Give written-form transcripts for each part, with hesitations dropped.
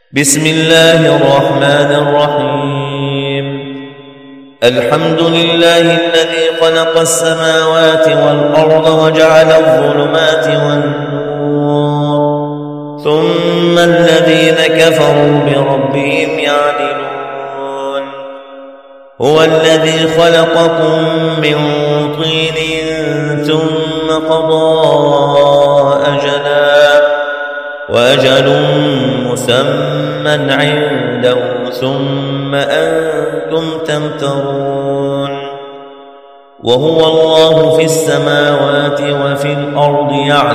بسم الله الرحمن الرحيم. الحمد لله الذي خلق السماوات والأرض وجعل الظلمات والنور، ثم الذين كفروا بربهم يعدلون. هو الذي خلقكم من طين ثم قضى أجلا، وأجل مسمى عنده، ثم أنتم تمترون. وهو الله في السماوات وفي الأرض،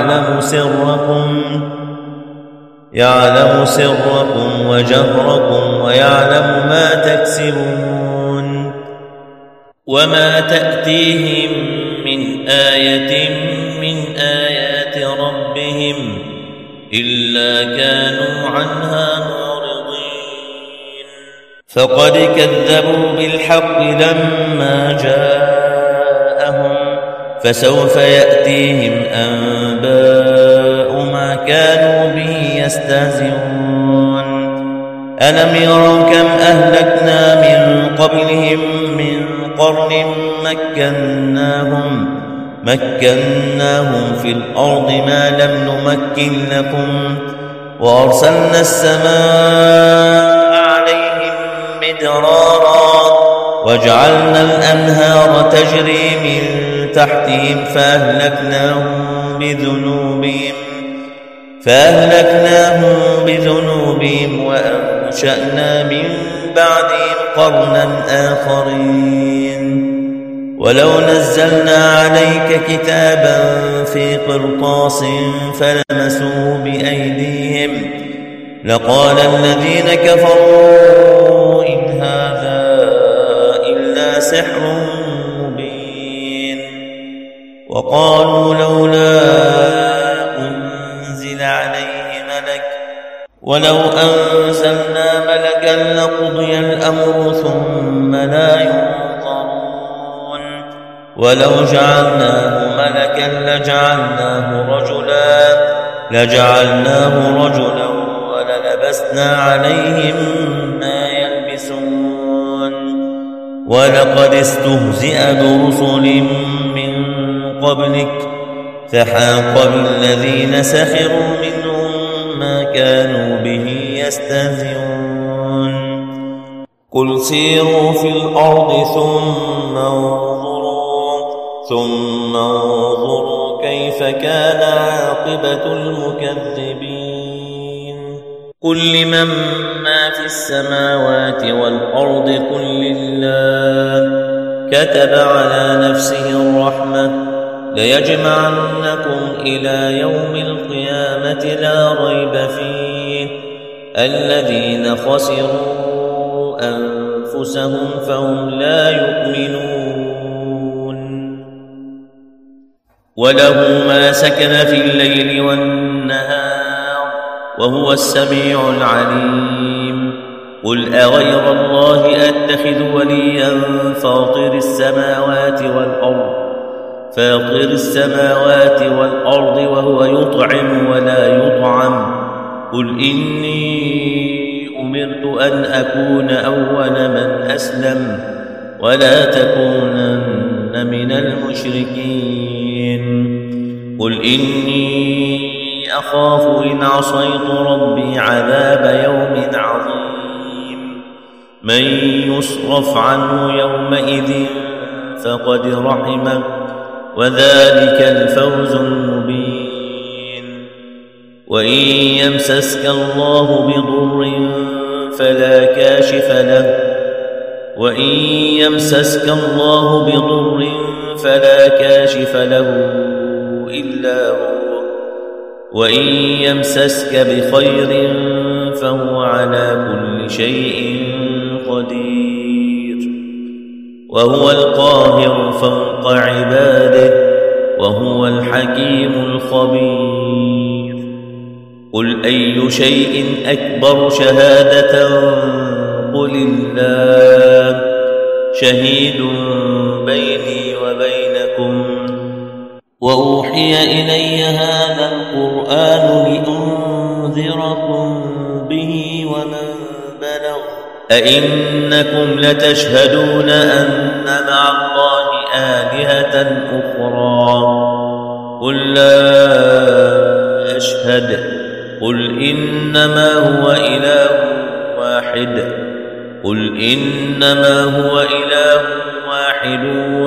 يعلم سركم وجهركم، ويعلم ما تكسبون. وما تأتيهم من آية من آيات ربهم إلا كانوا عنها معرضين. فقد كذبوا بالحق لما جاءهم، فسوف يأتيهم أنباء ما كانوا به يستهزئون. ألم يروا كم أهلكنا من قبلهم من قرن مكناهم في الأرض ما لم نمكن لكم، وأرسلنا السماء عليهم مدرارا، وجعلنا الأنهار تجري من تحتهم فأهلكناهم بذنوبهم وأنشأنا من بعدهم قرنا آخرين. ولو نزلنا عليك كتابا في قرطاس فلمسوه بأيديهم لقال الذين كفروا إن هذا إلا سحر مبين. وقالوا لولا أنزل عليه ملك، ولو أنزلنا ملكا لقضي الأمر ثم لا ينظرون. ولو جعلناه ملكا لجعلناه رجلا وللبسنا عليهم ما يلبسون. ولقد استهزئ برسل من قبلك فحاق بالذين سخروا منهم ما كانوا به يستهزئون. قل سيروا في الأرض ثم انظروا كيف كان عاقبة المكذبين. قل لمن ما في السماوات والأرض قل لله، كتب على نفسه الرحمة ليجمعنكم إلى يوم القيامة لا ريب فيه. الذين خسروا أنفسهم فهم لا يؤمنون. وله ما سكن في الليل والنهار وهو السميع العليم. قل أغير الله أتخذ وليا فاطر السماوات والأرض وهو يطعم ولا يطعم. قل إني أمرت أن أكون أول من أسلم ولا تكونن من المشركين. قل إني أخاف إن عصيت ربي عذاب يوم عظيم. من يصرف عنه يومئذ فقد رحمه وذلك الفوز المبين. وإن يمسسك الله بضر فلا كاشف له إلا هو، وإن يمسسك بخير فهو على كل شيء قدير. وهو القاهر فوق عباده وهو الحكيم الخبير. قل أي شيء أكبر شهادة قل الله، شهيد بيني وبينكم. وأوحي إلي هذا القرآن لأنذركم به ومن بلغ أئنكم لتشهدون أن مع الله آلهة أخرى قل لا أشهد قل إنما هو إله واحد قل إنما هو إله واحد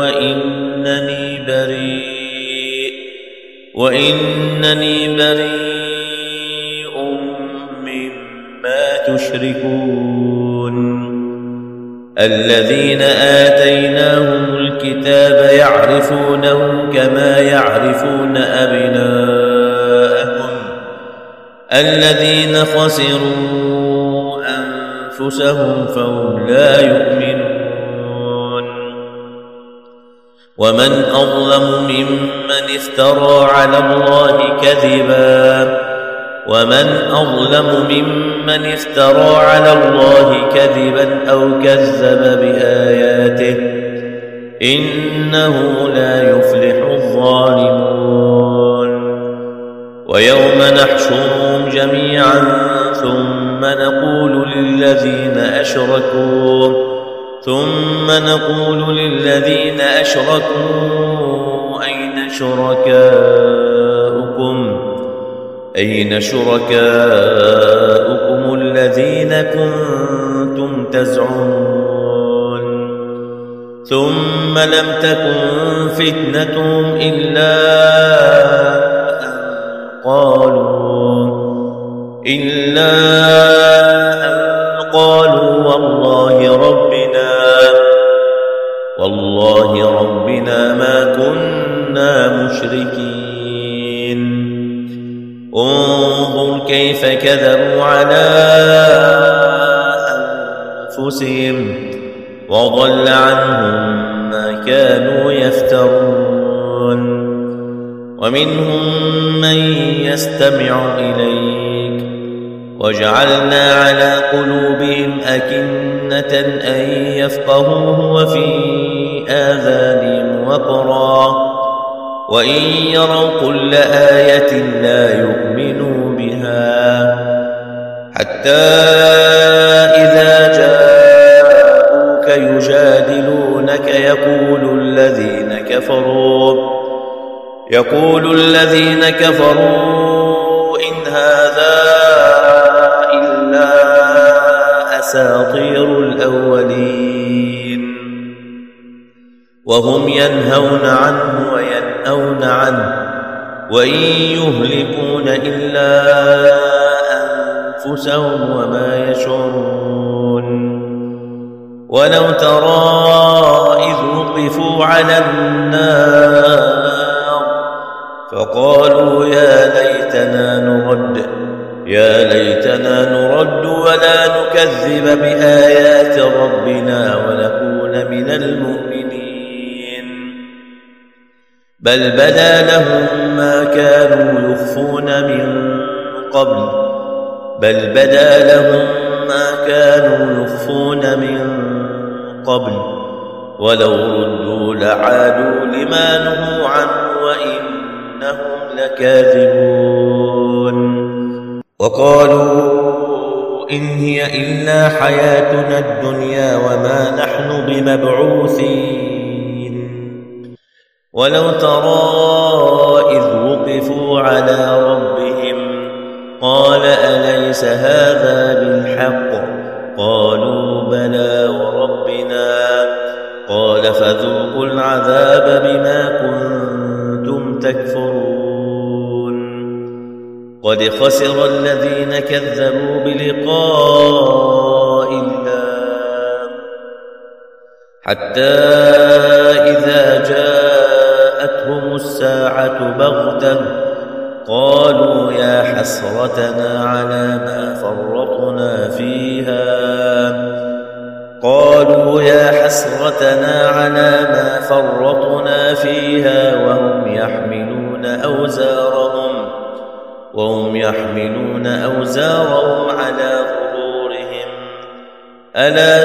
وإنني بريء مما تشركون الذين آتيناهم الكتاب يعرفونه كما يعرفون أبناءهم الذين خسروا أنفسهم فهم لا يؤمنون ومن أظلم ممن افترى على الله كذبا أو كذب بآياته إنه لا يفلح الظالمون ويوم نحشرهم جميعا ثم نقول للذين أشركوا أين شركاؤكم الذين كنتم تزعمون ثم لم تكن فتنتهم إلا أن قالوا والله ربنا ما كنا مشركين انظر كيف كذبوا على أنفسهم وضل عنهم ما كانوا يفترون ومنهم من يستمع إليك وجعلنا على قلوبهم أكنة أن يفقهوه وفي آذانهم وقرا وإن يروا كل آية لا يؤمنوا بها حتى إذا جاءوك يجادلونك يقول الذين كفروا إن هذا إلا أساطير الأولين وهم ينهون عنه وينأون عنه وإن يهلكون إلا أنفسهم وما يشعرون ولو ترى إذ وقفوا على النار فقالوا يا ليتنا نرد ولا نكذب بآيات ربنا ونكون من المؤمنين بل بدا لهم ما كانوا يخفون من قبل ولو ردوا لعادوا لما نهوا عنه وإنهم لكاذبون وقالوا إن هي إلا حياتنا الدنيا وما نحن بمبعوثين ولو ترى إذ وقفوا على ربهم قال أليس هذا بالحق قالوا بلى وربنا قال فذوقوا العذاب بما كنتم تكفرون قد خسر الذين كذبوا بلقاء الله حتى إذا جاءتهم الساعة بغتة قالوا يا حسرتنا على ما فرطنا فيها وهم يحملون أوزارهم على ظهورهم ألا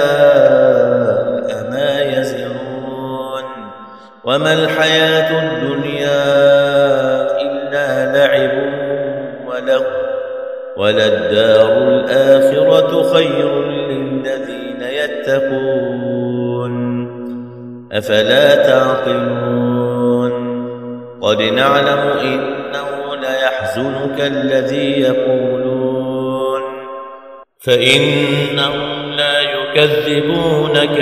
ساء ما يزرون وما الحياة الدنيا إلا لعب وللدار الآخرة خير للذين يتقون أفلا تعقلون قد نعلم إنه ليحزنك الذي يقولون فإنهم لا يكذبونك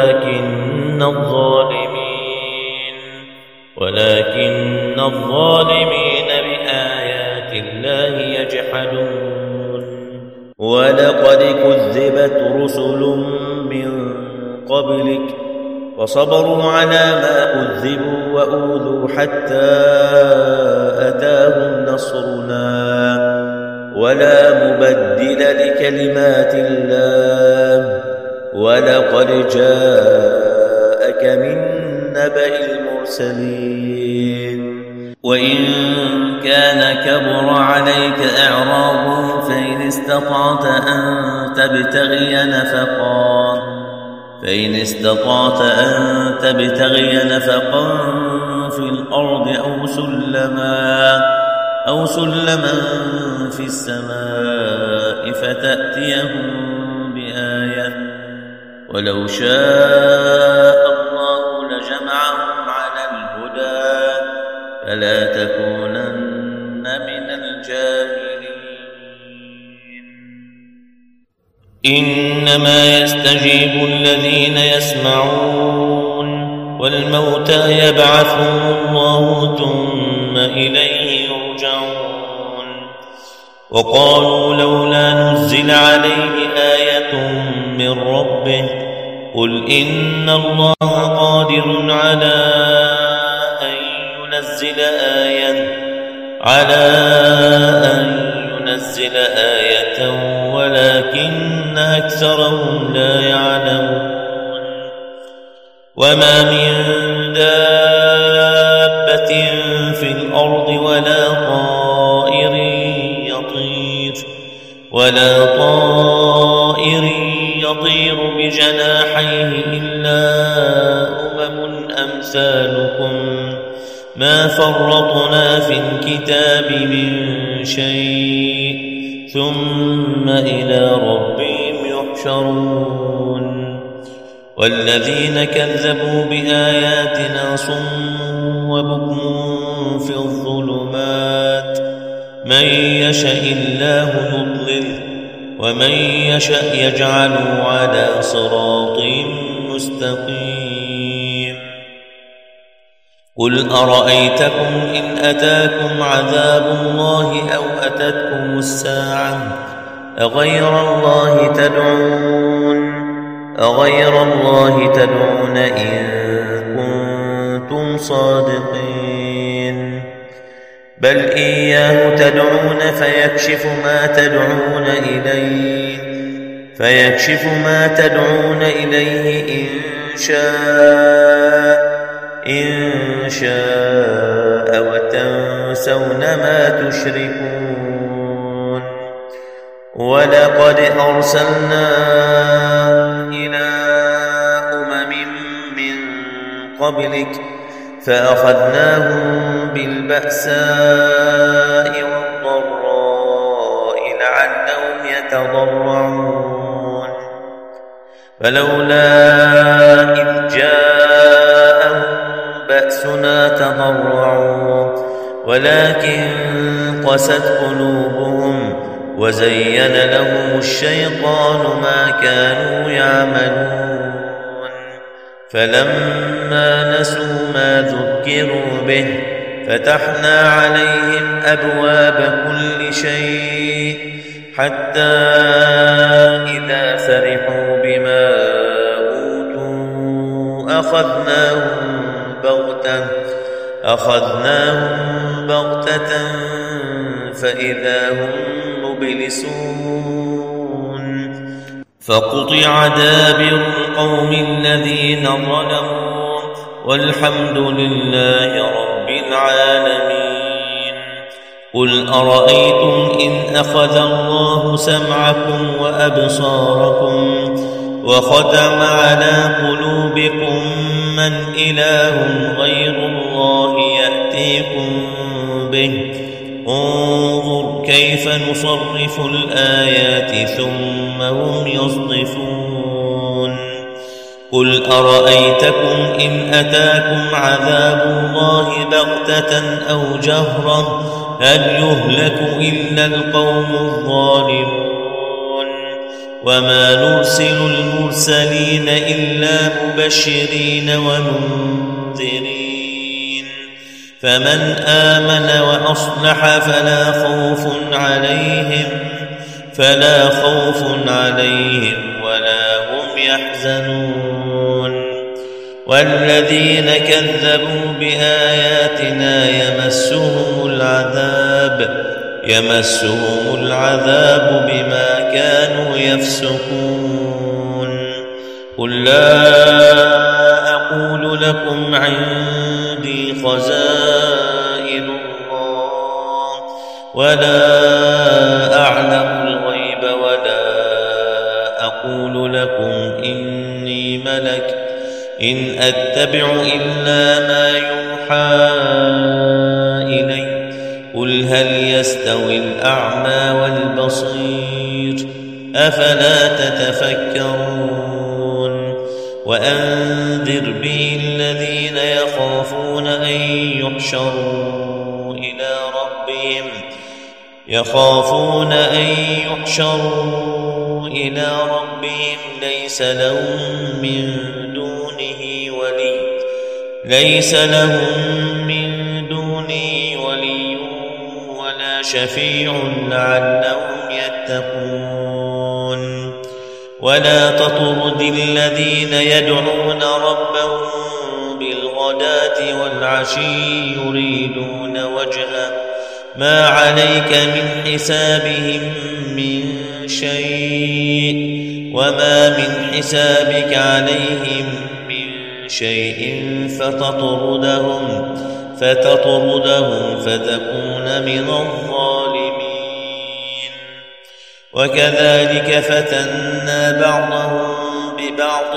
ولكن الظالمين بآيات الله يجحدون ولقد كذبت رسل من قبلك وصبروا على ما كذبوا وأوذوا حتى أتاهم نصرنا ولا مبدل لكلمات الله ولقد جاءك من نبأ المرسلين وإن كان كبر عليك إعراضهم فإن استطعت أن تبتغي نفقا في الأرض أو سلما في السماء فتأتيهم بآية ولو شاء الله لجمعهم على الهدى فلا تكونن من الجاهلين إنما يستجيب الذين يسمعون والموتى يبعثهم الله ثم إليه يرجعون وقالوا لولا نزل عليه آية من ربه قل إن الله قادر على أن ينزل آية ولكن أكثرهم لا يعلمون وما من دابة في الأرض ولا طائر يطير بجناحيه إلا أمثالكم ما فرطنا في الكتاب من شيء ثم إلى ربهم يحشرون والذين كذبوا بآياتنا صم وبكم في الظلمات من يشاء الله يضلله ومن يشاء يجعله على صراط مستقيم قل أرأيتكم إن أتاكم عذاب الله أو أتتكم الساعة أغير الله تدعون إن كنتم صادقين بل إياه تدعون فيكشف ما تدعون إليه إن شاء وتنسون ما تشركون ولقد أرسلنا إلى من قبلك فأخذناهم بالبأساء والضراء لعلهم يتضرعون فلولا إذ جاءهم بأسنا تضرعوا ولكن قست قلوبهم وزين لهم الشيطان ما كانوا يعملون فلما نسوا ما ذكروا به فتحنا عليهم أبواب كل شيء حتى إذا فرحوا بما أوتوا أخذناهم بغتة فإذا هم مبلسون فقطع دابر القوم الذين ظلموا والحمد لله رب العالمين قل أرأيتم إن أخذ الله سمعكم وأبصاركم وختم على قلوبكم من إله غير الله يأتيكم به انظر كيف نصرف الآيات ثم هم يصدفون قل أرأيتكم إن أتاكم عذاب الله بغتة أو جهرة هل يهلك إلا القوم الظالمون وما نرسل المرسلين إلا مبشرين ومنذرين فمن آمن وأصلح فلا خوف عليهم ولا هم يحزنون والذين كذبوا بآياتنا يمسهم العذاب بما كانوا يفسقون قل لا أقول لكم عندي خزائن الله ولا أعلم الغيب ولا أقول لكم إني ملك إن أتبع إلا ما يوحى إلي قل هل يستوي الأعمى والبصير أفلا تتفكرون وأنذر به الذين يخافون أن يحشروا إلى ربهم ليس لهم من دونه ولي ولا شفيع لعلهم يتقون ولا تطرد الذين يدعون ربهم بالغداة والعشي يريدون وجهه ما عليك من حسابهم من شيء وما من حسابك عليهم من شيء فتطردهم فتكون من الظالمين وكذلك فتنا بعضهم ببعض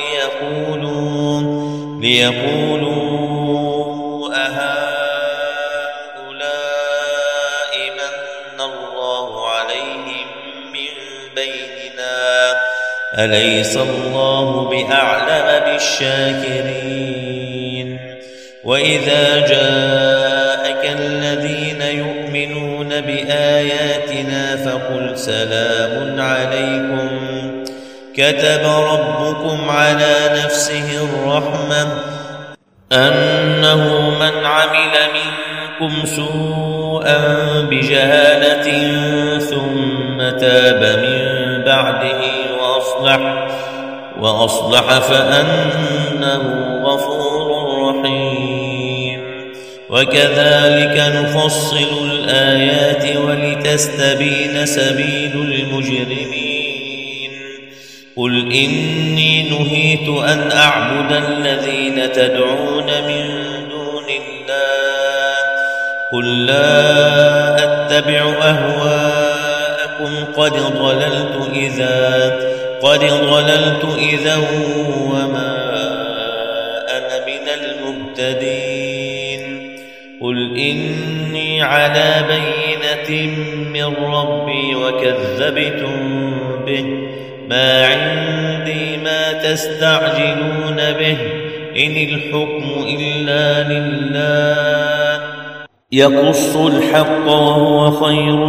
ليقولوا أهؤلاء من الله عليهم من بيننا أليس الله بأعلم بالشاكرين وإذا جاءك الذين يؤمنون بآياتنا فقل سلام عليكم كتب ربكم على نفسه الرحمة أنه من عمل منكم سوءا بجهالة ثم تاب من بعده وأصلح فأنه غفور رحيم وكذلك نفصل الآيات ولتستبين سبيل المجرمين قل إني نهيت أن أعبد الذين تدعون من دون الله قل لا أتبع أهواءكم قد ضللت إذا وما أنا من المهتدين قل إني على بينة من ربي وكذبتم به ما عندي ما تستعجلون به إن الحكم إلا لله يقص الحق وهو خير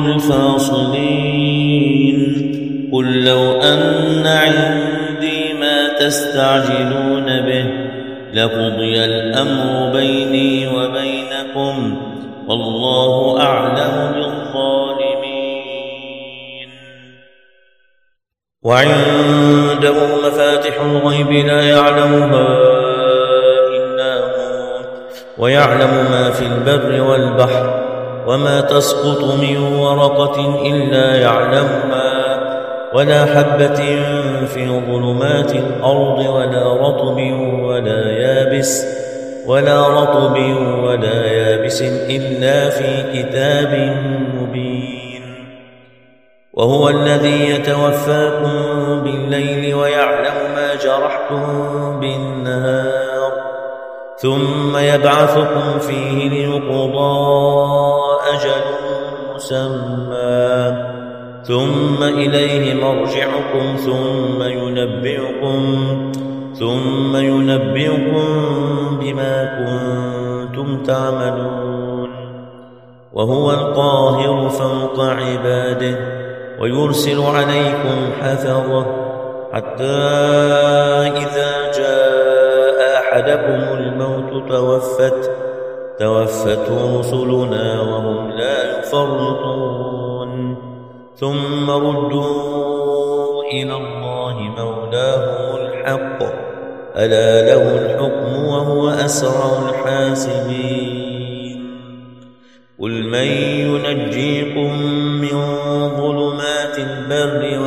الفاصلين قل لو أن عندي ما تستعجلون به لقضي الأمر بيني وبينكم والله أعلم بالظالمين وعنده مفاتح الغيب لا يعلمها إلا هو ويعلم ما في البر والبحر وما تسقط من ورقة إلا يعلمها ولا حبة في ظلمات الأرض ولا رطب ولا يابس إلا في كتاب مبين وهو الذي يتوفاكم بالليل ويعلم ما جرحتم بالنهار ثم يبعثكم فيه ليقضى أجل مسمى ثم إليه مرجعكم ثم ينبئكم بما كنتم تعملون. وهو القاهر فوق عباده ويرسل عليكم حفظه حتى إذا جاء أحدكم الموت توفته رسلنا وهم لا يفرطون ثم ردوا إلى الله مولاهم الحق ألا له الحكم وهو أسرع الحاسبين. قل من ينجيكم من ظلمات البر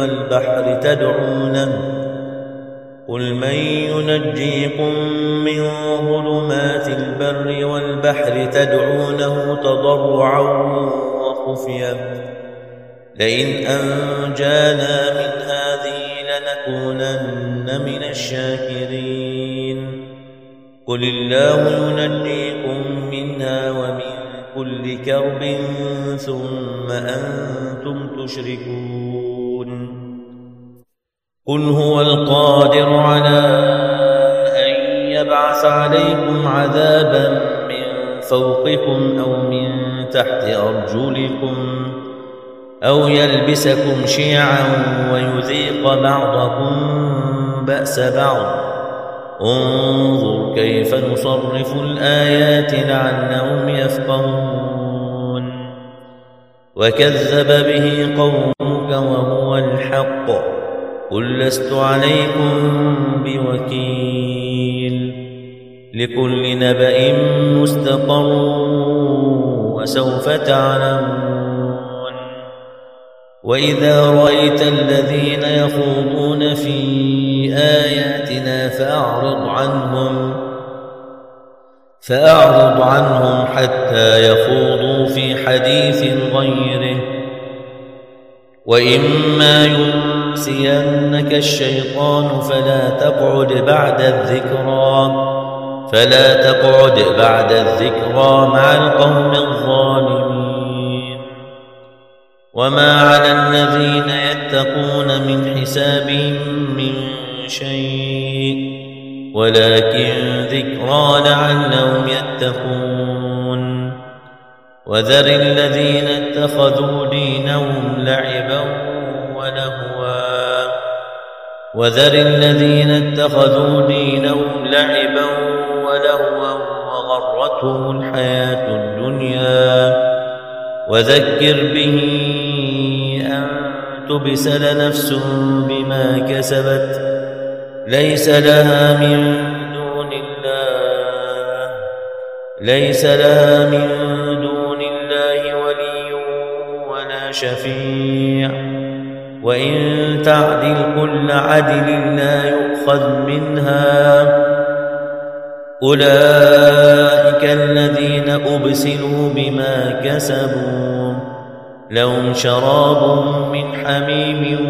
والبحر تدعونه تضرعا وخفيا لئن أنجانا من هذه لنكونن من الشاكرين. قل الله ينجيكم منها ومن كل كرب ثم أنتم تشركون. قل هو القادر على أن يبعث عليكم عذابا من فوقكم أو من تحت أرجلكم أو يلبسكم شيعا ويذيق بعضكم بأس بعض. انظر كيف نصرف الآيات لعلهم يفقهون. وكذب به قومك وهو الحق قل لست عليكم بوكيل. لكل نبأ مستقر وسوف تعلمون. وإذا رأيت الذين يخوضون في آياتنا فأعرض عنهم حتى يخوضوا في حديث غيره. وإما ينسينك الشيطان فلا تقعد بعد الذكرى مع القوم الظالمين. وما على الذين يتقون من حسابهم من شيء ولكن ذكرى لعلهم يتقون. وذر الذين اتخذوا دينهم لعبا ولهوا وغرتهم الحياة الدنيا. وذكر به أن تبسل نفس بما كسبت ليس لها من دون الله ولي ولا شفيع. وإن تعدل كل عدل لا يؤخذ منها. أولئك الذين أبسلوا بما كسبوا لهم شراب من حميم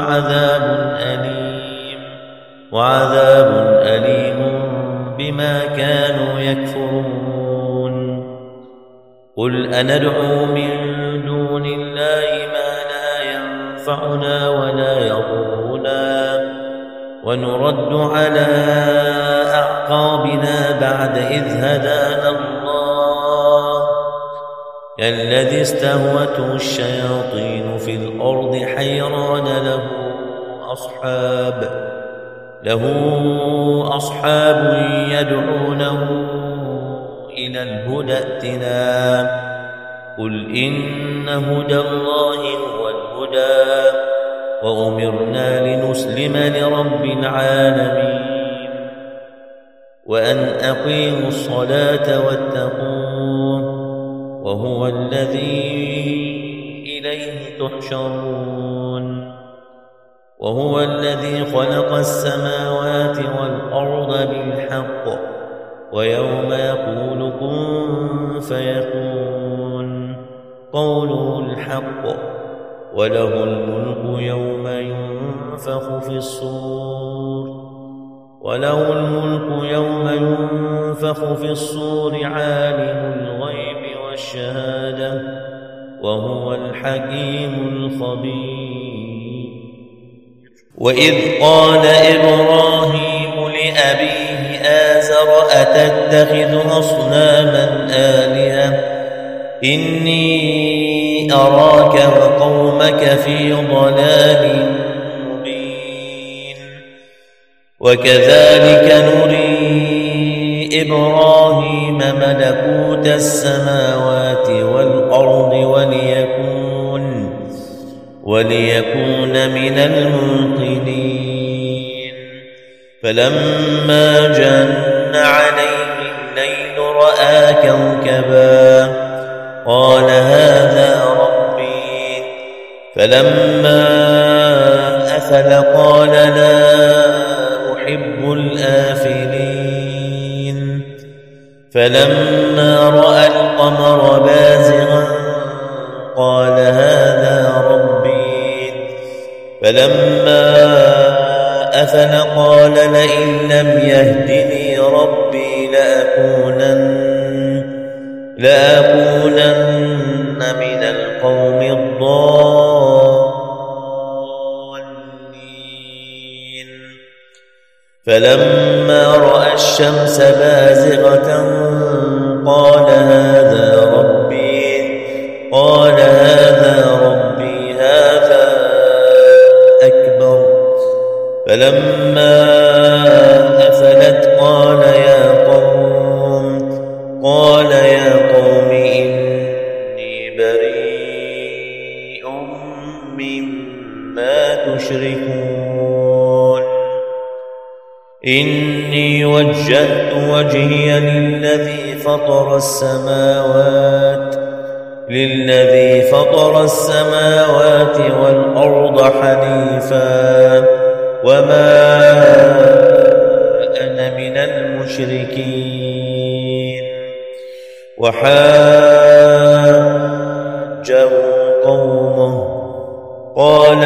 وعذاب أليم بما كانوا يكفرون. قل أندعو من دون الله ما لا ينفعنا ولا يضرنا ونرد على أعقابنا بعد إذ هدانا الله كالذي استهوته الشياطين في الأرض حيران له أصحاب يدعونه إلى الهدى ائتنا. قل إن هدى الله هو الهدى وأمرنا لنسلم لرب العالمين وأن أقيموا الصلاة واتقوه وهو الذي إليه تحشرون. وهو الذي خلق السماوات والأرض بالحق ويوم يقول كن فيكون قوله الحق وله الملك يوم ينفخ في الصور عالم الغيب والشهادة وهو الحكيم الخبير. وإذ قال إبراهيم لأبيه آزر أتتخذ أصناما آلهة إني أراك وقومك في ضلال مبين. وكذلك نري إبراهيم ملكوت السماوات والأرض وليكون من الموقنين. فلما جن عليه الليل رأى كوكبا قال هذا ربي. فلما أفل قال لا أحب الآفلين. فلما رأى القمر بازغا قال هذا ربي. فلما أفل قال لئن لم يهدني ربي لأكونن من القوم الضالين. فلما رأى الشمس بازغة قال هذا ربي هذا أكبر. فلما أفلت قال يا قوم إني بريء مما تشركون. إني وجهت وجهي للذي فطر السماوات والأرض حنيفا وما أنا من المشركين. وحاجه قومه قال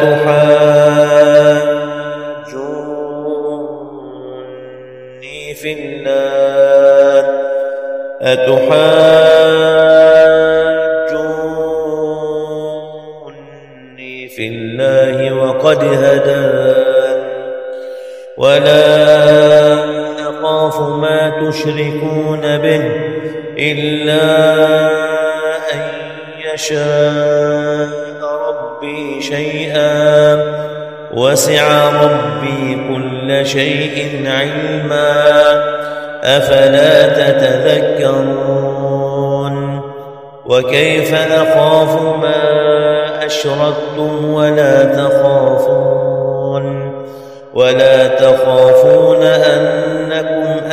أتحاجوني في الله وقد هدان ولا أخاف ما تشركون به إلا أن يشاء ربي شيئا وسع ربي كل شيء علما أفلا تتذكرون. وكيف أخاف ما أشركتم ولا تخافون أنكم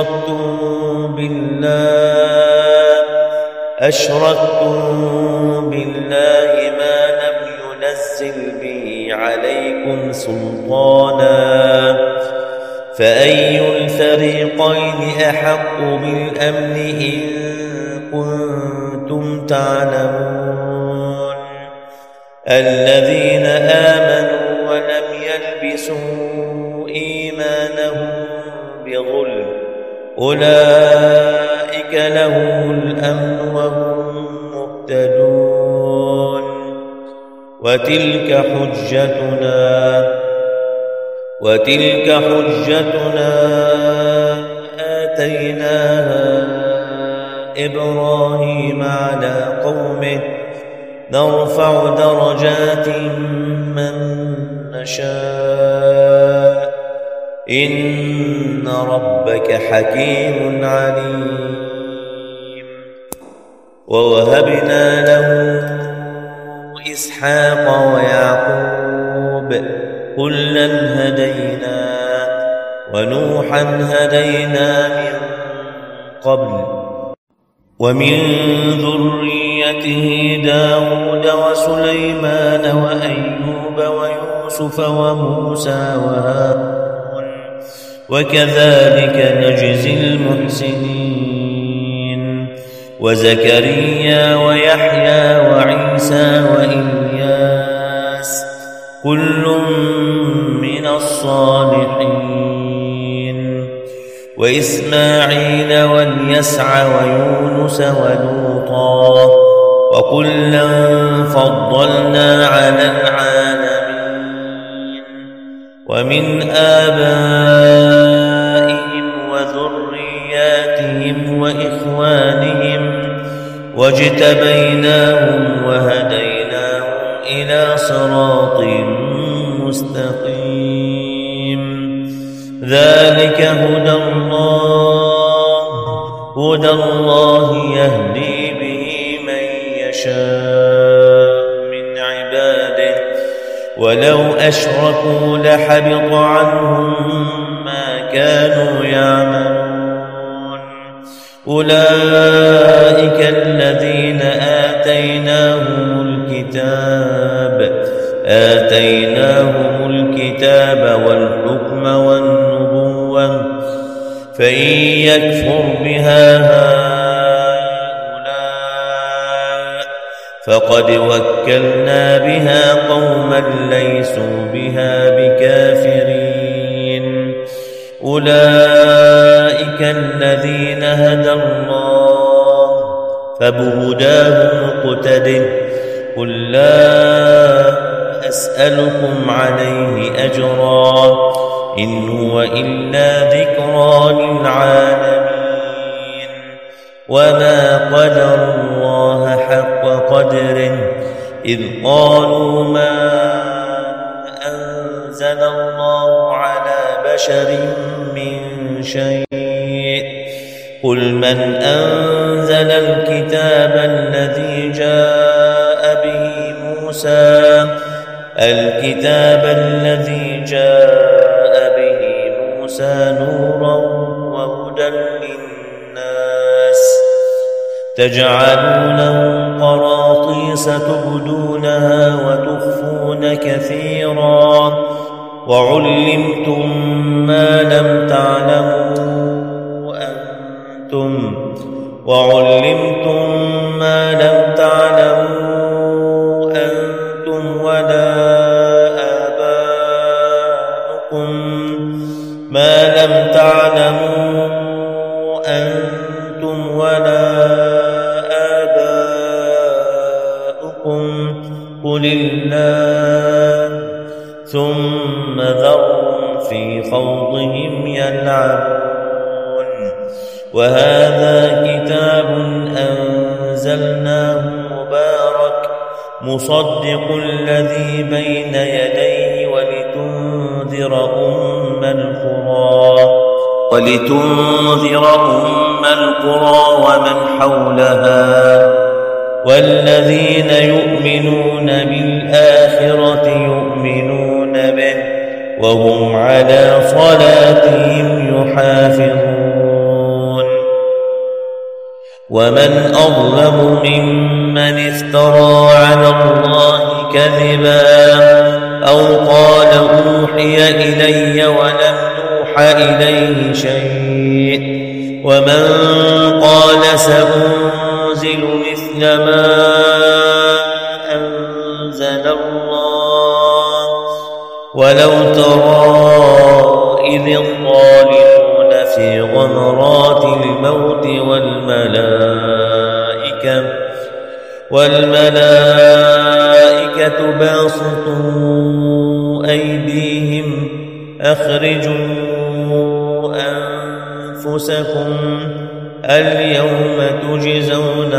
أشركتم بالله ما لم ينزل به عليكم سلطانا فأي الفريقين أحق بالأمن إن كنتم تعلمون. الذين آمنوا ولم يلبسوا إيمانهم بظلم أولئك لهم الأمن وهم مهتدون. وتلك حجتنا آتيناها إبراهيم على قومه نرفع درجات من نشاء إن ربك حكيم عليم. ووهبنا له إسحاق ويعقوب كلا هدينا ونوحا هدينا من قبل ومن ذريته داود وسليمان وأيوب ويوسف وموسى وهارون وكذلك نجزي المحسنين. وزكريا ويحيى وعيسى وإلياس كل من الصالحين. وإسماعيل واليسع ويونس ولوطا رزقا وكلا فضلنا على العالمين ومن آبائهم وذرياتهم وإخوانهم واجتبيناهم وهديناهم إلى صراط مستقيم ذلك هدى الله يهدي به من يشاء من عباده ولو أشركوا لحبط عنهم ما كانوا يعملون أولئك الذين آتيناهم الكتاب والحكم والنبوة فإن يكفر بها هؤلاء فقد وكلنا بها قوما ليسوا بها بكافرين أولئك الذين هدى الله فبهداه مقتده قل لا أسألكم عليه أجرا إن هو إلا ذكرى للعالمين وما قدروا الله حق قدره إذ قالوا ما أنزل الله على بشر من شيء قل من أنزل الكتاب الذي جاء به موسى نورا وهدى للناس تجعلونه قراطيس تبدونها وتخفون كثيرا وعلمتم ما لم تعلموا أنتم ولا آباؤكم قل الله ثم ذرهم في خوضهم يلعبون وهذا كتاب أنزلناه مبارك مصدق الذي بين يديه ولتنذر أم القرى ومن حولها والذين يؤمنون بالآخرة يؤمنون به وهم على صلاتهم يحافظون ومن أظلم ممن افترى على الله كذبا أو قال أوحي إلي ولم يوحى إليه شيء ومن قال سأنزل مثل ما أنزل الله ولو ترى إذ الظالمون في غمرات الموت والملائكة باسطوا أيديهم أخرجوا أنفسكم اليوم تجزون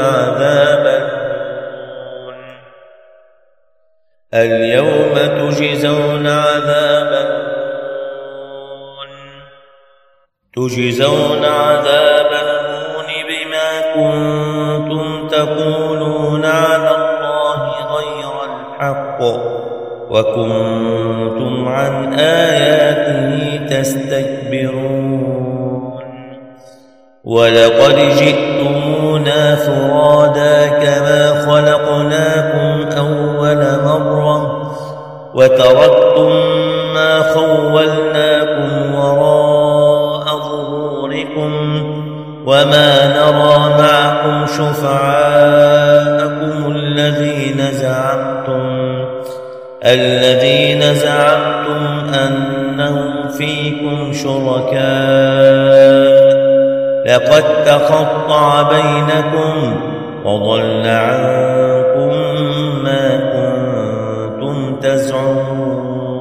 عذاب الهون بما كنتم تقولون على الله غير الحق وكنتم عن آياته تستكبرون ولقد جئتمونا فرادا كما خلقناكم أول مرة وتركتم ما خولناكم وراء ظهوركم وما نرى معكم شفعاءكم الذين زعمتم أنهم فيكم شركاء لقد تقطع بينكم وضل عنكم ما كنتم تزعمون.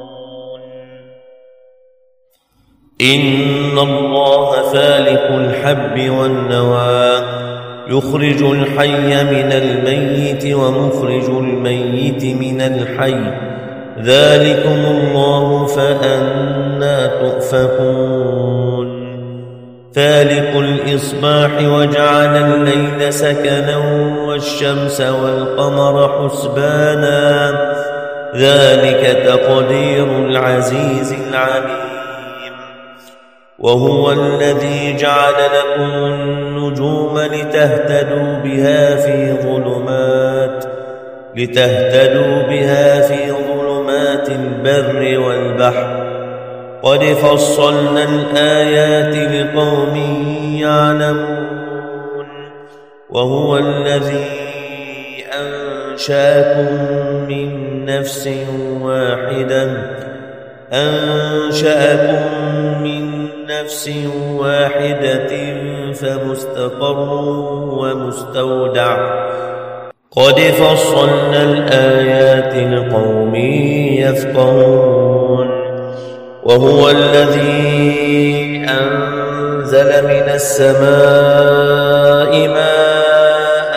إن الله فالق الحب والنوى يخرج الحي من الميت ومخرج الميت من الحي ذلكم الله فأنى تؤفكون. فالق الإصباح وجعل الليل سكنا والشمس والقمر حسبانا ذلك تقدير العزيز العليم. وهو الذي جعل لكم النجوم لتهتدوا بها في ظلمات البر والبحر قد فصلنا الآيات لقوم يعلمون. وهو الذي أنشأكم من نفس واحدة فمستقر ومستودع قد فصلنا الآيات لقوم يفقهون. وهو الذي أنزل من السماء ماء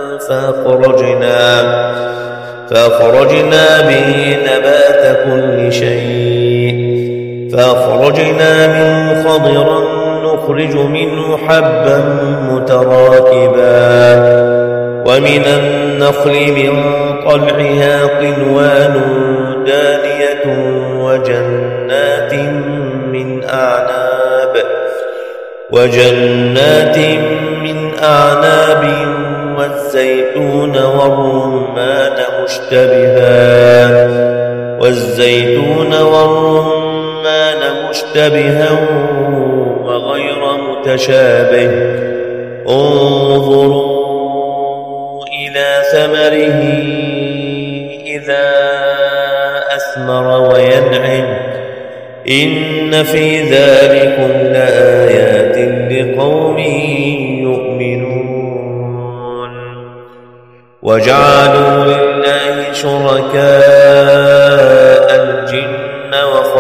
فأخرجنا به نبات كل شيء فأخرجنا منه خضرا نخرج منه حبا متراكبا ومن النخل من طلعها قنوان دانية وجنات من أعناب والزيتون والرمان مشتبها وغير متشابه انظروا إلى ثمره إذا أثمر وينعم إن في ذلكم لآيات لقوم يؤمنون. وجعلوا لله شركاء الجن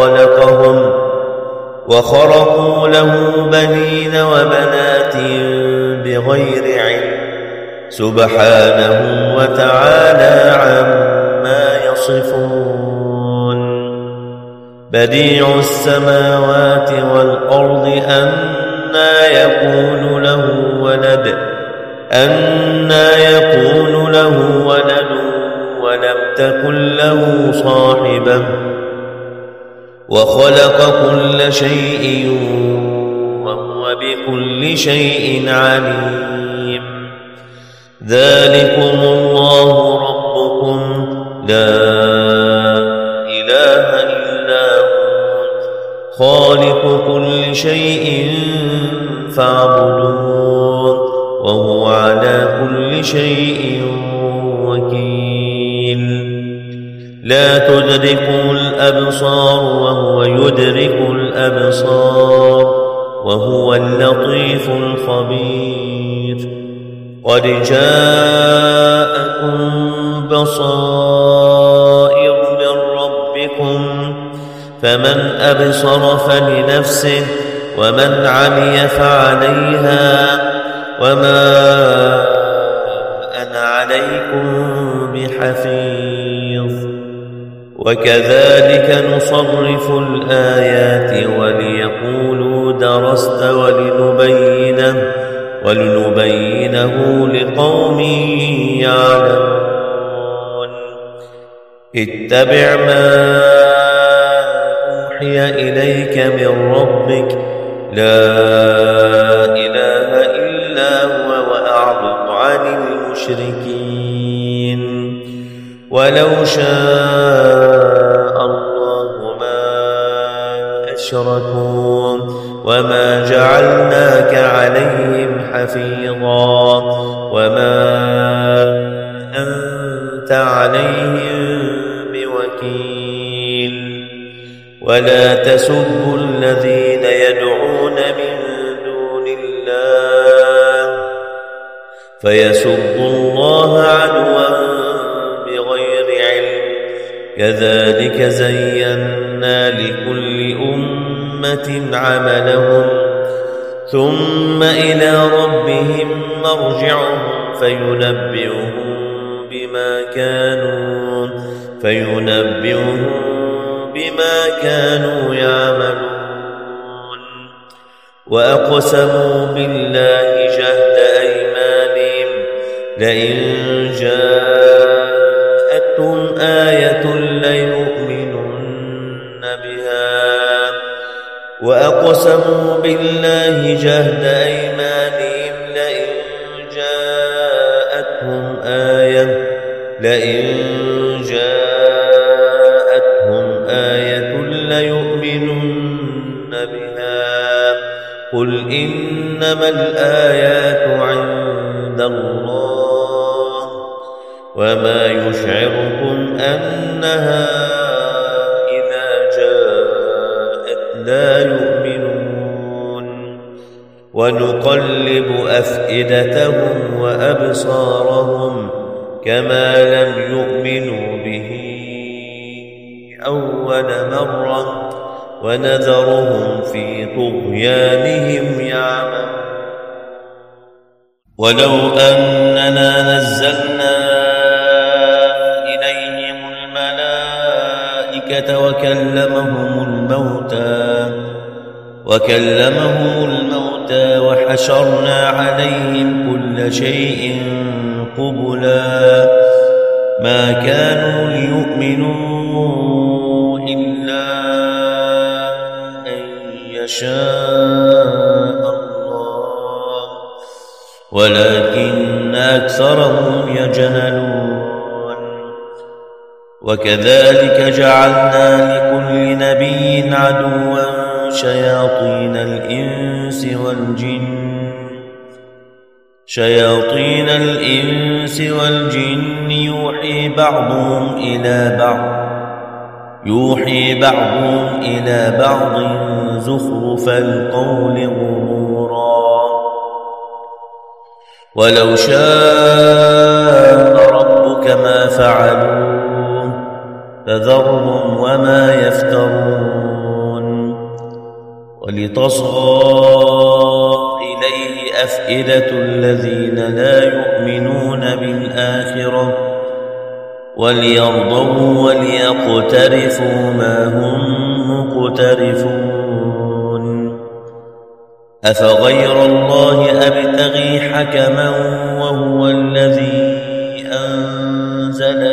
وخرقوا له بنين وبنات بغير علم سبحانه وتعالى عما يصفون. بديع السماوات والأرض أنى يكون له ولد ولم تكن له صاحبة وخلق كل شيء وهو بكل شيء عليم. ذلكم الله ربكم لا إله إلا هو خالق كل شيء فاعبدوه وهو على كل شيء وكيل. لا تدركه الأبصار وهو يدرك الأبصار وهو اللطيف الخبير. قد جاءكم بصائر من ربكم فمن أبصر فلنفسه ومن عمي فعليها وما أنا عليكم بحفيظ. وكذلك نصرف الآيات وليقولوا درست ولنبينه لقوم يعلمون. اتبع ما أوحي إليك من ربك لا إله إلا هو وأعرض عن المشركين. ولو شاء الله ما أشركوا وما جعلناك عليهم حفيظا وما أنت عليهم بوكيل. ولا تسبوا الذين يدعون من دون الله فيسبوا الله عدوا بغير علم كذلك زينا لكل أمة عملهم ثم إلى ربهم مرجعهم فينبئهم بما كانوا يعملون. وأقسموا بالله جهد أيمانهم لئن جاءتهم آية ليؤمنن بها وأقسموا بالله جهد أيمانهم لئن جاءتهم آية ليؤمنن بها قل إنما الآيات عند الله وما يشعركم أنها إذا جاءت لا يؤمنون. ونقلب أفئدتهم وأبصارهم كما لم يؤمنوا به أول مرة ونذرهم في طغيانهم يعمهون. ولو أننا نزلنا إليهم الملائكة وكلمهم الموتى وحشرنا عليهم كل شيء قبلا ما كانوا ليؤمنوا إلا أن يشاء الله ولكن أكثرهم يجهلون. وكذلك جعلنا لكل نبي عدوا شياطين الإنس والجن يوحي بعضهم إلى بعض زخرف القول غرورا. ولو شاء ربك ما فعلوه فذرهم وما يفترون. ولتصغى إليه أفئدة الذين لا يؤمنون بالآخرة وليرضوا وليقترفوا ما هم مقترفون. أفغير الله أبتغي حكما وهو الذي أنزل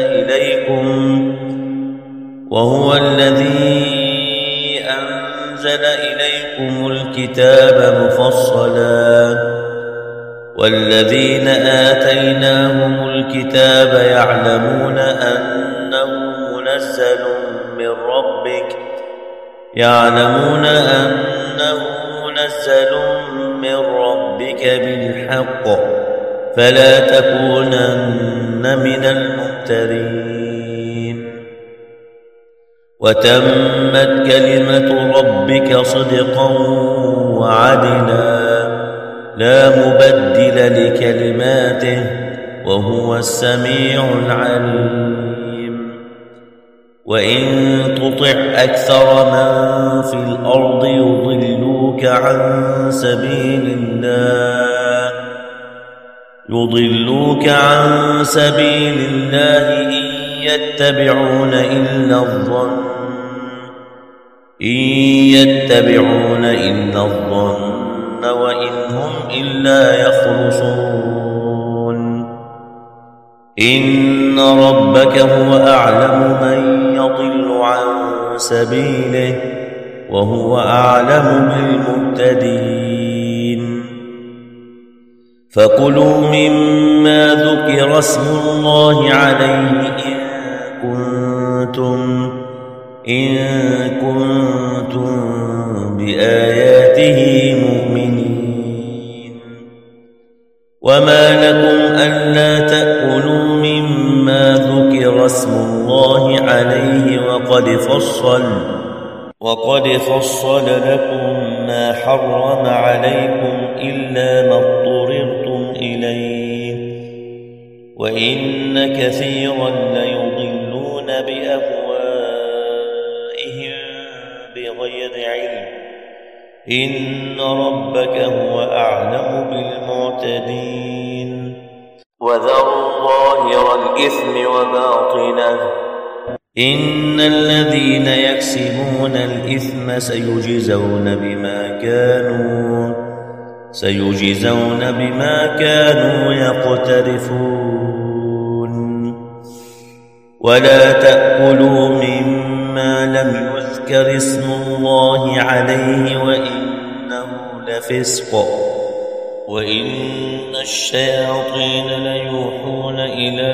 إليكم الكتاب مفصلا والذين آتيناهم الكتاب يعلمون أنه منزل من ربك بالحق فلا تكونن من الممترين. وتمت كلمة ربك صدقا وعدلا لا مبدل لكلماته وهو السميع العليم. وإن تطع أكثر من في الأرض يضلوك عن سبيل الله إن يتبعون إلا الظن وإن هم إلا يخرصون. إن ربك هو أعلم من يضل عن سبيله وهو أعلم بالمهتدين. فكلوا مما ذكر اسم الله عليه إن كنتم بآياته مؤمنين. وما لكم ألا تأكلوا مما ذكر اسم الله عليه وقد فصل لكم ما حرم عليكم إلا ما اضطررتم إليه وإن كثيرا ليضلون بأهوائهم بغير علم إن ربك هو أعلم بالمعتدين وذروا ظاهر الإثم وباطنه إن الذين يكسبون الإثم سيجزون بما كانوا يقترفون ولا تأكلوا مما لم يذكر اسم الله عليه وإنه لفسق وإن الشياطين ليوحون إلى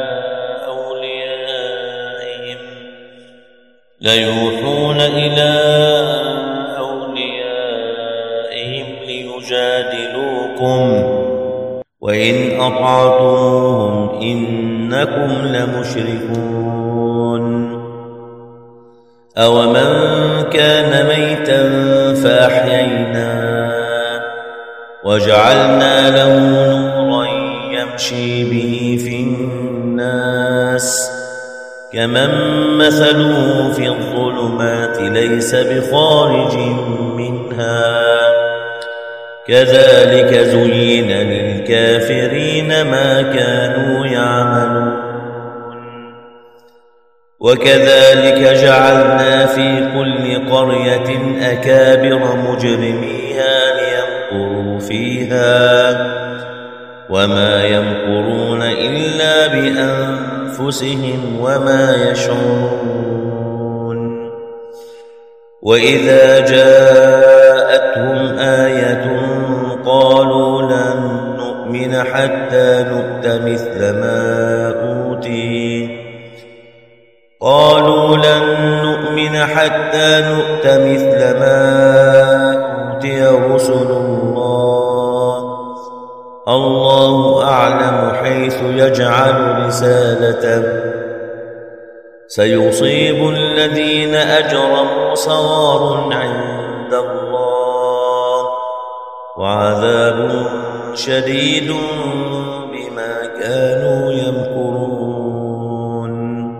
أوليائهم ليجادلوكم وإن أطعتموهم إنكم لمشركون أومن كان ميتا فأحييناه وجعلنا له نورا يمشي به في الناس كمن مثله في الظلمات ليس بخارج منها كذلك زين للكافرين ما كانوا يعملون وكذلك جعلنا في كل قرية أكابر مجرميها ليمكروا فيها وما يمكرون إلا بأنفسهم وما يشعرون وإذا جاءتهم آية قالوا لن نؤمن حتى نؤت مثل ما أوتي رسل الله أعلم حيث يجعل رسالته سيصيب الذين أجرموا صغار عند الله وعذاب شديد بما كانوا يمكرون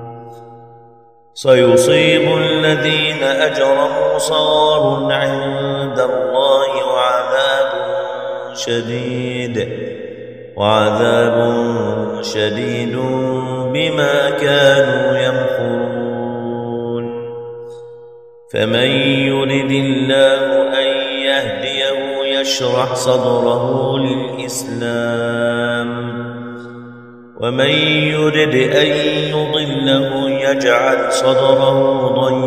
سيصيب الذين أجرموا صغار عند الله وعذاب شديد بما كانوا يمكرون فمن يرد الله أن يهديه يشرح صدره للإسلام ومن يرد أن يضله يجعل صدره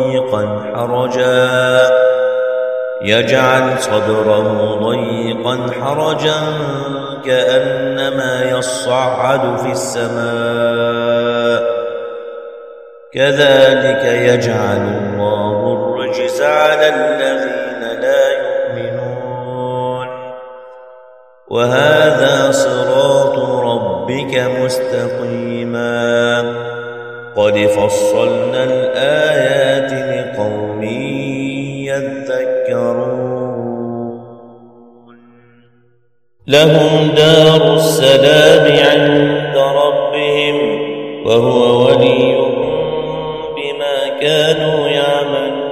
ضيقا حرجا كأنما يصعد في السماء كذلك يجعل الله الرجز على الذين لا يؤمنون وهذا صراط ربك مستقيما قد فصلنا الآيات لقوم يذكرون لهم دار السلام عند ربهم وهو وليهم بما كانوا يعملون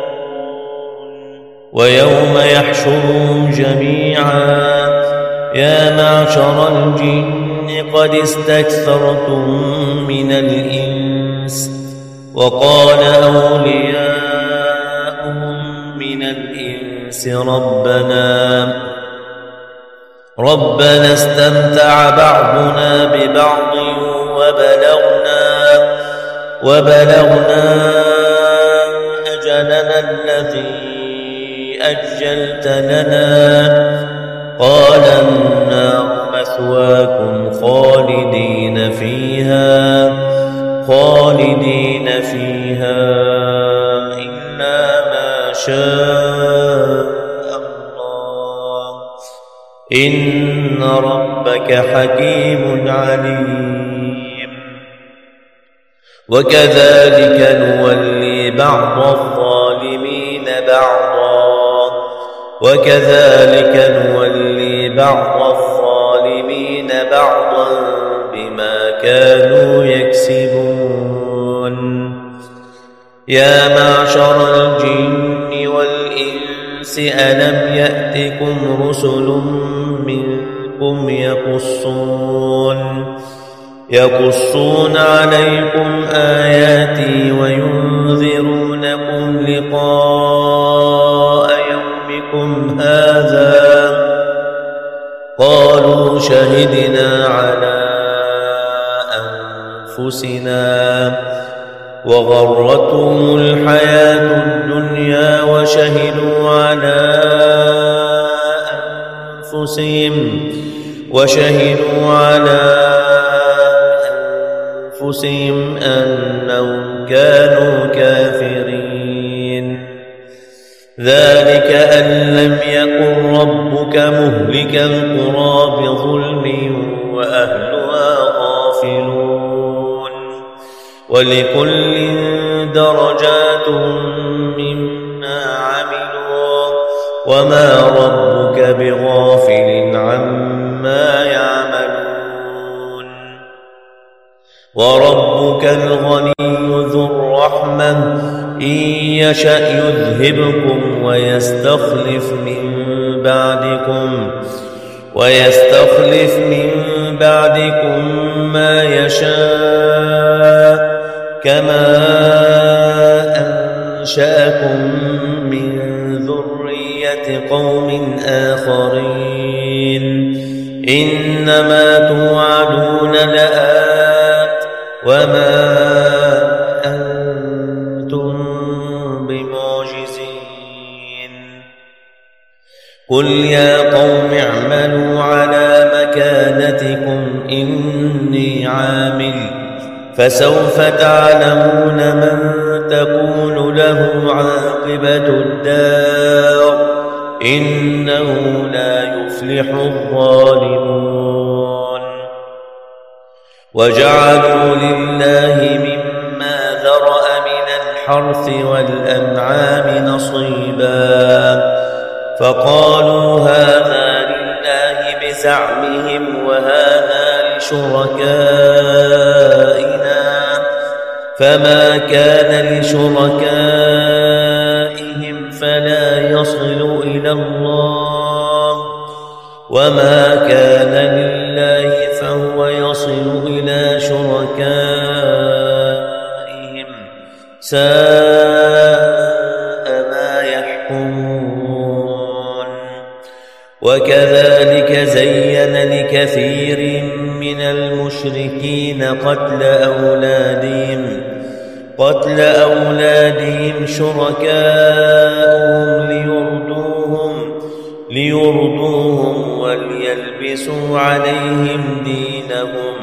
ويوم يحشرهم جميعا يا معشر الجن قد استكثرتم من الإنس وقال أولياؤهم من الإنس ربنا استمتع بعضنا ببعض وبلغنا أجلنا الذي أجلت لنا قال النار مثواكم خالدين فيها إلا ما شاء الله إن ربك حكيم عليم وكذلك نولي بعض الظالمين بعضا بما كانوا يكسبون. يا معشر الجن والإنس ألم يأتكم رسل منكم يقصون عليكم آياتي وينذرونكم لقاء يومكم هذا؟ قالوا شهدنا على أنفسنا وغرتهم الحياة الدنيا وشهدوا على أنفسهم أنهم كانوا كافرين. ذلك أن لم يكن ربك مهلك القرى بظلم وأهلها غافلون. ولكل درجات مما عملوا وما ربك بغافل عما يعملون. وربك الغني ذو الرحمة إن يشأ يذهبكم ويستخلف من بعدكم ما يشاء كما أنشأكم من ذرية قوم آخرين. إنما توعدون لآت وما أنتم بمعجزين. قل يا قوم اعملوا على مكانتكم إني عامل فسوف تعلمون من تكون له عاقبة الدار إنه لا يفلح الظالمون. وجعلوا لله مما ذرأ من الحرث والأنعام نصيبا فقالوا هذا لله بزعمهم وهذا لشركائنا فما كان لشركائهم فلا يصل إلى الله وما كان لله فهو يصل إلى شركائهم ساء ما يحكمون. وكذلك زين لكثير من المشركين قتل أولادهم شركاءهم ليردوهم وليلبسوا عليهم دينهم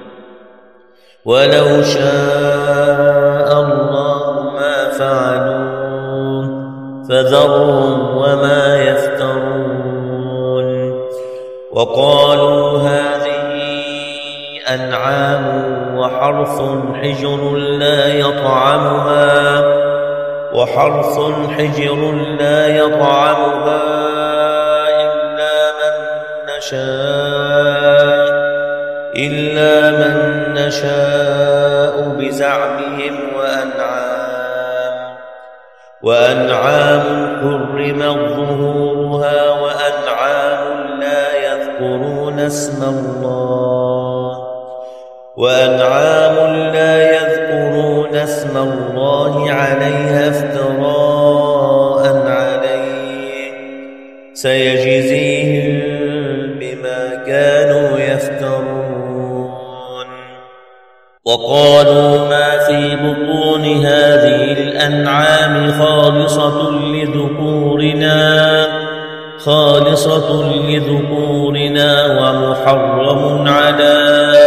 ولو شاء الله ما فعلوه فذرهم وما يفترون. وقالوا هذه أنعام وحرث حجر لا يطعمها إلا من نشاء بزعمهم وأنعام حرمت ظهورها وأنعام لا يذكرون اسم الله عليها افتراء عليه سيجزيهم بما كانوا يفترون. وقالوا ما في بطون هذه الأنعام خالصة لذكورنا ومحرم على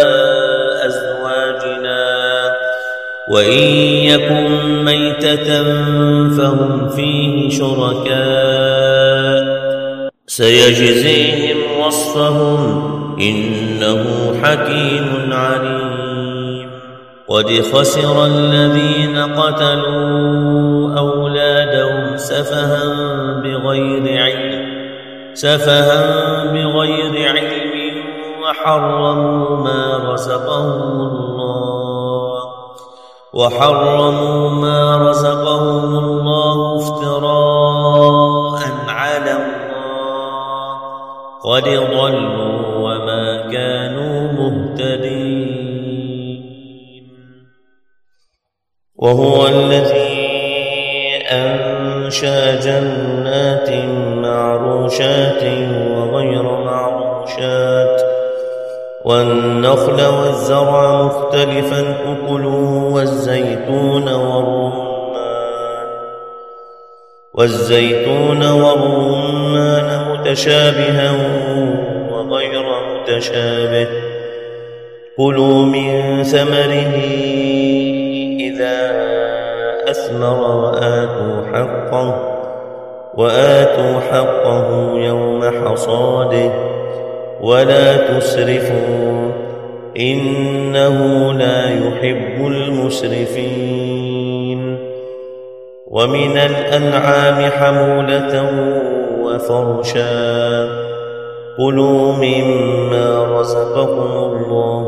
أزواجنا وإن يكن ميتة فهم فيه شركاء سيجزيهم وصفهم إنه حكيم عليم. قد خسر الذين قتلوا أولادهم سفها بغير علم وحرموا ما رزقهم الله افتراء على الله قد ضلوا وما كانوا مهتدين. وهو الذي أنشأ جنات معروشات وغير معروشات والنخل والزرع مختلفا أكله والزيتون والرمان متشابها وغير متشابه كلوا من ثمره إذا أثمر وآتوا حقه يوم حصاده ولا تسرفوا إنه لا يحب المسرفين. ومن الأنعام حمولة وفرشا كلوا مما رزقكم الله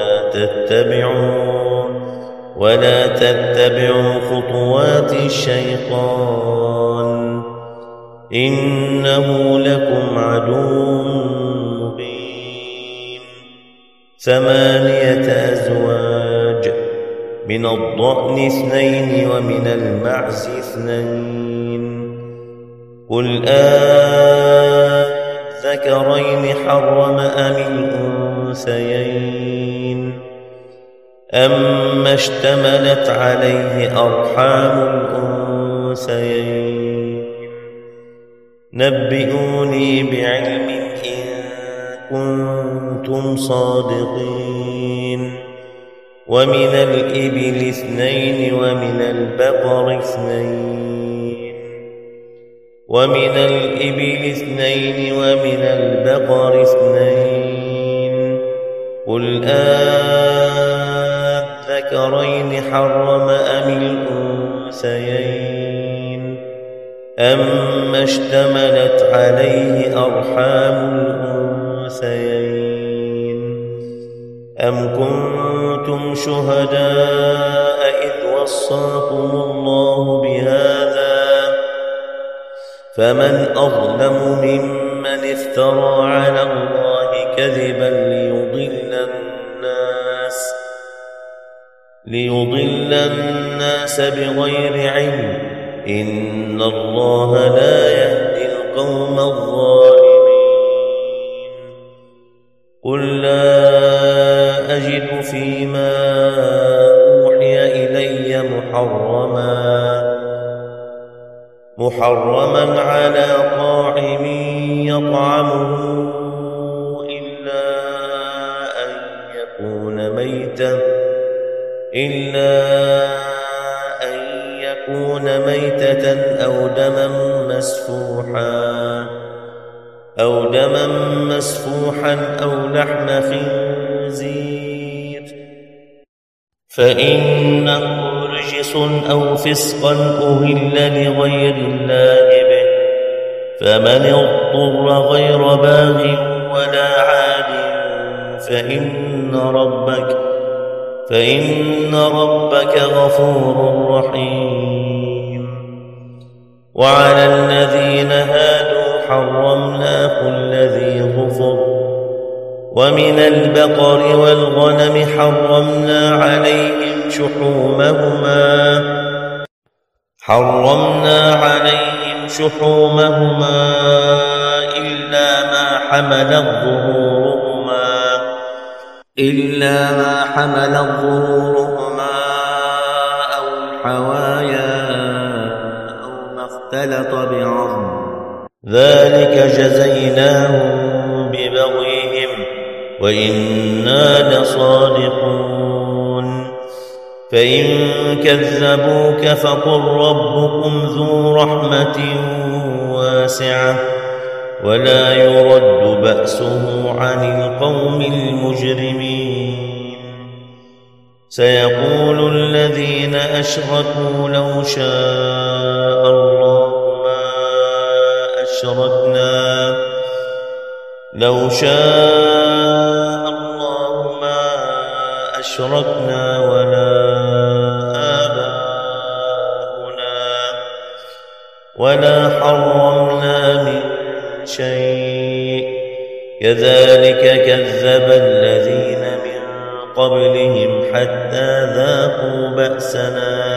ولا تتبعوا خطوات الشيطان إنه لكم عدو مبين. 8 أزواج من الضأن 2 ومن المعز 2 قل أذكرين حرم أم الأنثيين أما اشتملت عليه أرحام الأنثيين نبئوني بعلم إن كنتم صادقين. ومن الإبل 2 ومن البقر 2 قل أذكرين حرم أم الأنثيين أما اشتملت عليه أرحام الأنثيين أم كنتم شهداء إذ وصاكم الله بهذا فمن أظلم ممن افترى على الله كذبا ليضل الناس بغير علم إن الله لا يهدي القوم الظالمين. قل لا أجد فيما أوحي إلي محرما على طاعم يطعمه إلا أن يكون ميتة أو دما مسفوحا أو لحم خنزير فإنه رجس أو فسقا أهل لغير الله به فمن اضطر غير باغ ولا عاد فإن ربك غفور رحيم. وعلى الذين هادوا حرمنا كل ذي ظفر ومن البقر والغنم حرمنا عليهم شحومهما إلا ما حملت ظهورهما أو الحوايا أو ما اختلط بعظم ذلك جزيناهم ببغيهم وإنا لصادقون. فإن كذبوك فقل ربكم ذو رحمة واسعة ولا يرد بأسه عن القوم المجرمين. سيقول الذين أشركوا لو شاء الله ما أشركنا أشركنا ولا آباؤنا ولا حرمنا من شيء كذلك كذب الذين من قبلهم حتى ذاقوا بأسنا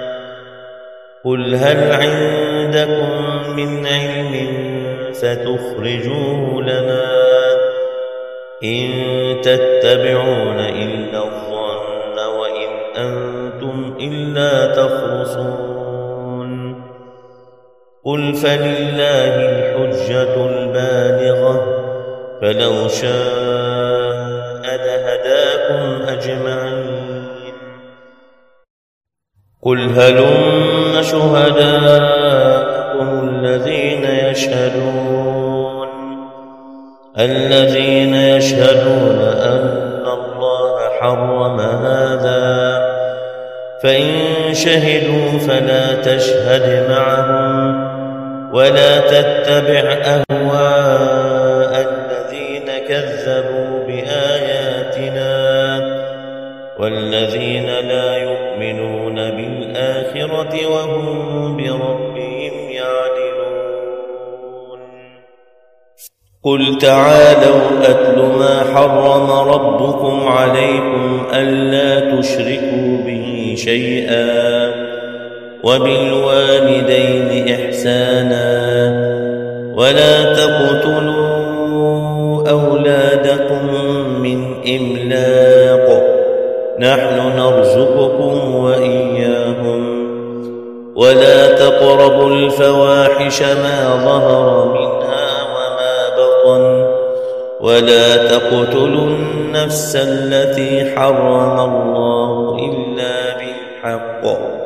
قل هل عندكم من علم فتخرجوه لنا إن تتبعون إلا الظن وإن أنتم إلا تخرصون قل فلله الحجة البالغة فلو شاء لهداكم أجمعين قل هلم شهداءكم الذين يشهدون أن الله حرم هذا فإن شهدوا فلا تشهد معهم ولا تتبع أهواء الذين كذبوا بآياتنا والذين لا يؤمنون بالآخرة وهم بربهم يعدلون قل تعالوا أتل ما حرم ربكم عليكم ألا تشركوا به شيئا وبالوالدين إحسانا ولا تقتلوا أولادكم من إملاق نحن نرزقكم وإياهم ولا تقربوا الفواحش ما ظهر منها وما بطن ولا تقتلوا النفس التي حرم الله إلا بالحق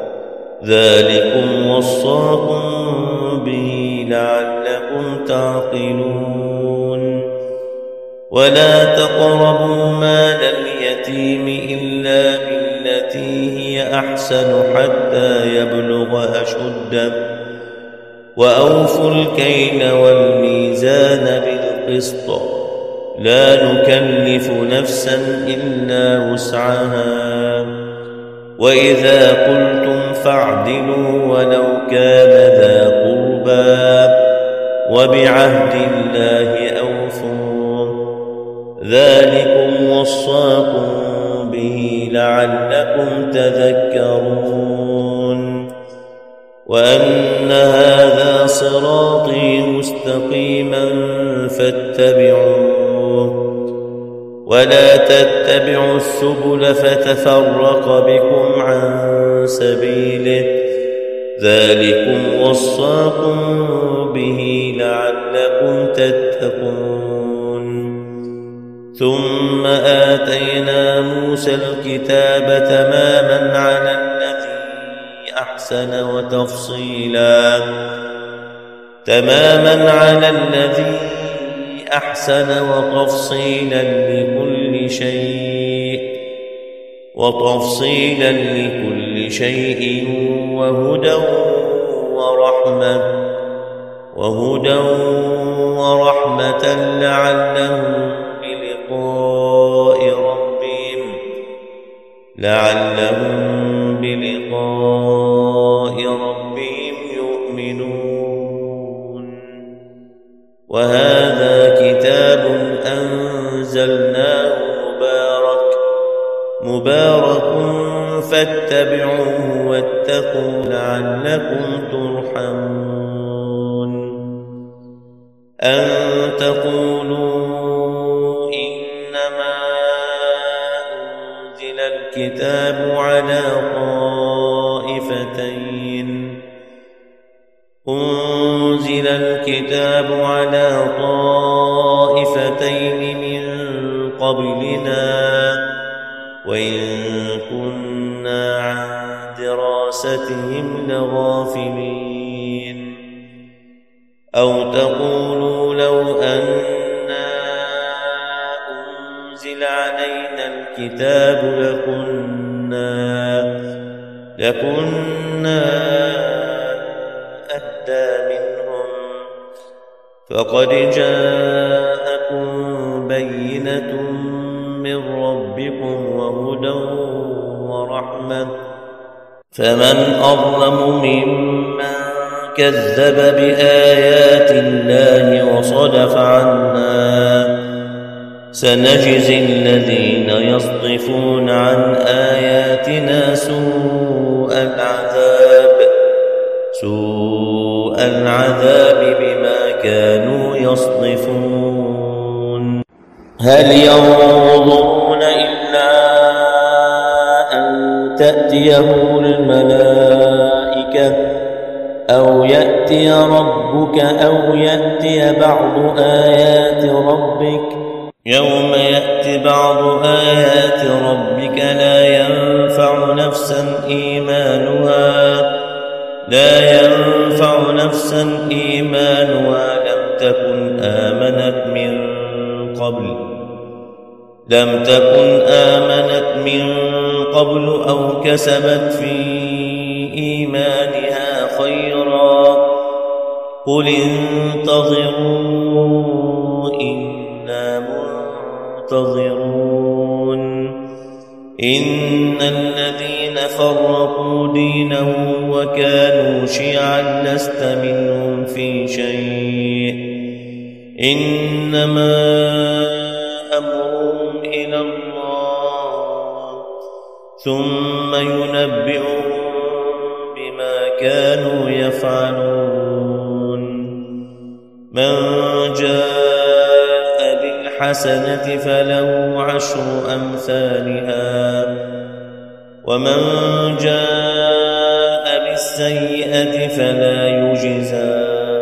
ذلكم وصاكم به لعلكم تعقلون ولا تقربوا مال اليتيم إلا بالتي هي أحسن حتى يبلغ أشده وأوفوا الكيل والميزان بالقسط لا نكلف نفسا إلا وسعها وإذا قلتم فاعدلوا ولو كان ذا قربى وبعهد الله أوفوا ذلكم وصاكم به لعلكم تذكرون وأن هذا صراطي مستقيما فاتبعوه ولا تتبعوا السبل فتفرق بكم عن سبيله ذلكم وصاكم به لعلكم تتقون ثم آتينا موسى الكتاب تماما على الذي أحسن وتفصيلا لكل شيء وهدى ورحمة لعلهم بلقاء ربهم يؤمنون وهذا كتاب أنزلناه مبارك فاتبعوه واتقوا لعلكم ترحمون أن تقولوا إنما أنزل الكتاب على طائفتين من قبلنا وإن كنا عن دراستهم لغافلين أو تقولوا لو أنا أنزل علينا الكتاب لكنا أهدى منهم فقد جاءكم بينة من ربكم ربكم وهدى ورحمة فمن أظلم ممن كذب بآيات الله وصدف عنها سنجزي الذين يصدفون عن آياتنا سوء العذاب بما كانوا يصدفون هل ينظرون إلا أن تأتيهم الملائكة أو يأتي ربك أو يأتي بعض آيات ربك يوم يأتي بعض آيات ربك لا ينفع نفسا إيمانها لم تكن آمنت من قبل أو كسبت في إيمانها خيرا قل انتظروا إنا منتظرون إن الذين فرقوا دينهم وكانوا شيعا لست منهم في شيء إنما أمرهم إلى الله ثم ينبئهم بما كانوا يفعلون من جاء بالحسنة فله 10 أمثالها ومن جاء بالسيئة فلا يجزى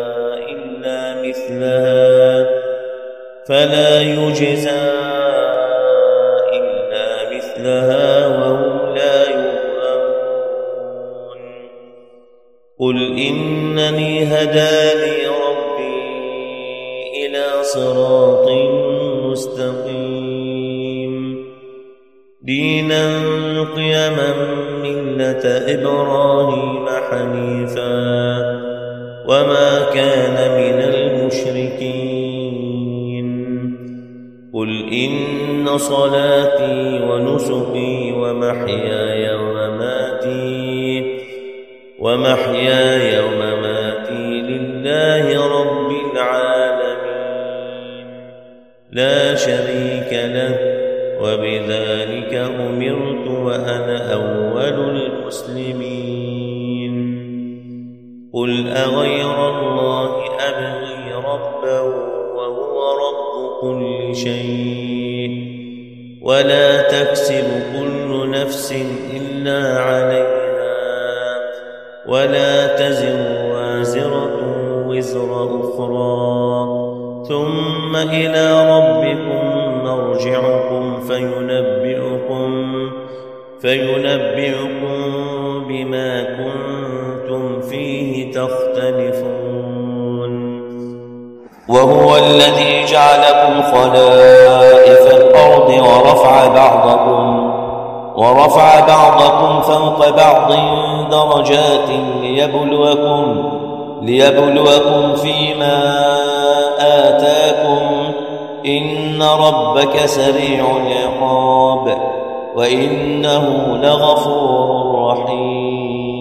إلا مثلها وهم لا يظلمون قل إنني هداني ربي إلى صراط مستقيم دينا قيما ملة إبراهيم حنيفا وما كان من المشركين قل إن صلاتي ونسكي ومحياي ومماتي لله رب العالمين لا شريك له وبذلك أمرت وأنا أول المسلمين قل أغير الله أبغي ربا وهو رب كل شيء ولا تكسب كل نفس إلا عليها ولا تزر وازرة وزر أخرى ثم إلى ربكم مرجعكم فينبئكم بما كنتم فيه تختلفون وهو الذي جعلكم خلائف الأرض ورفع بعضكم فوق بعض درجات ليبلوكم فيما آتاكم إن ربك سريع العقاب وإنه لغفور رحيم